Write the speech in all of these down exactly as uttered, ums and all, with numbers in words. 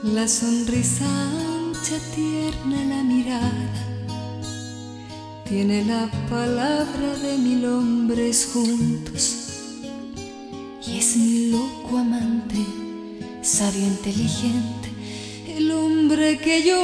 La sonrisa ancha, tierna la mirada, tiene la palabra de mil hombres juntos. Y es mi loco amante, sabio, inteligente, el hombre que yo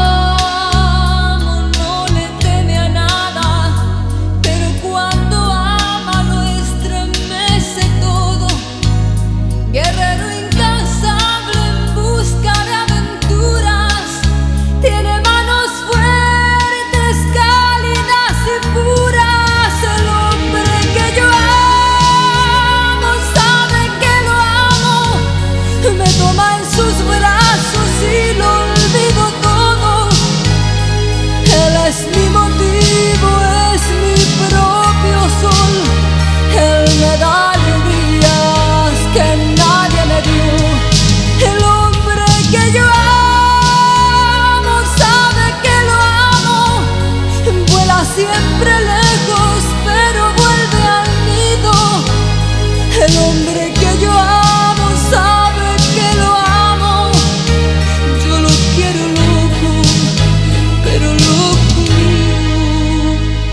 amo. No le teme a nada, pero cuando ama lo estremece todo. Guerrero incansable en busca de aventuras, tiene manos fuertes, cálidas y puras. El hombre que yo amo sabe que lo amo, me toma en sus brazos y lo olvido todo. Él es mi motivo, es mi propio sol. Él me da alegrías que nadie me dio. El hombre que yo amo sabe que lo amo, vuela siempre lejos pero vuelve al nido. El hombre que yo amo sabe que lo amo, yo lo quiero loco, pero loco mío.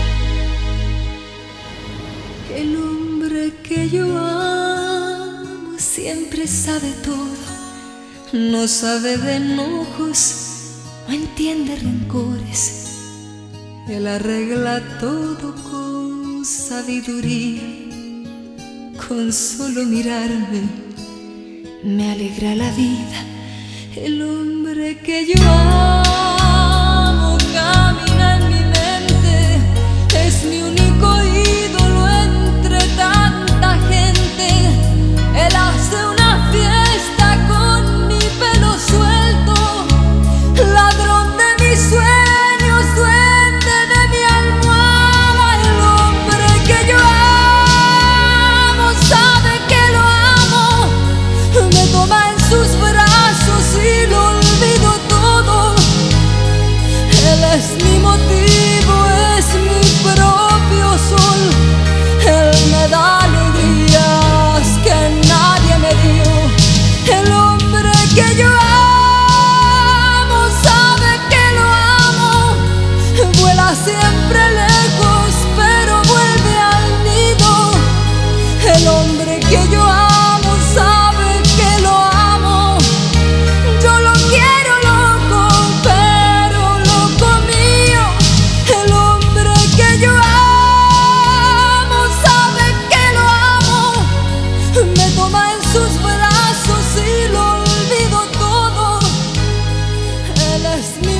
El hombre que yo amo siempre sabe todo, no sabe de enojos, no entiende rencores. Él arregla todo con sabiduría, con solo mirarme me alegra la vida. El hombre que yo amo camina en mi mente, es mi único ídolo entre tanta gente. Él hace una fiesta con mi pelo suelto, ladrón de mis sueños, duende de mi almohada. El hombre que yo amo sabe que lo amo, me toma en sus brazos y lo olvido todo. Él es mi motivo, es mi propio sol. Él me da alegrías que nadie me dio. El hombre que yo amo sabe que lo amo, vuela siempre lejos pero vuelve al nido. El hombre que yo amo sabe que lo amo, yo lo quiero loco, pero loco mío. El hombre que yo amo sabe que lo amo, me toma en sus brazos y lo olvido todo. Él es mi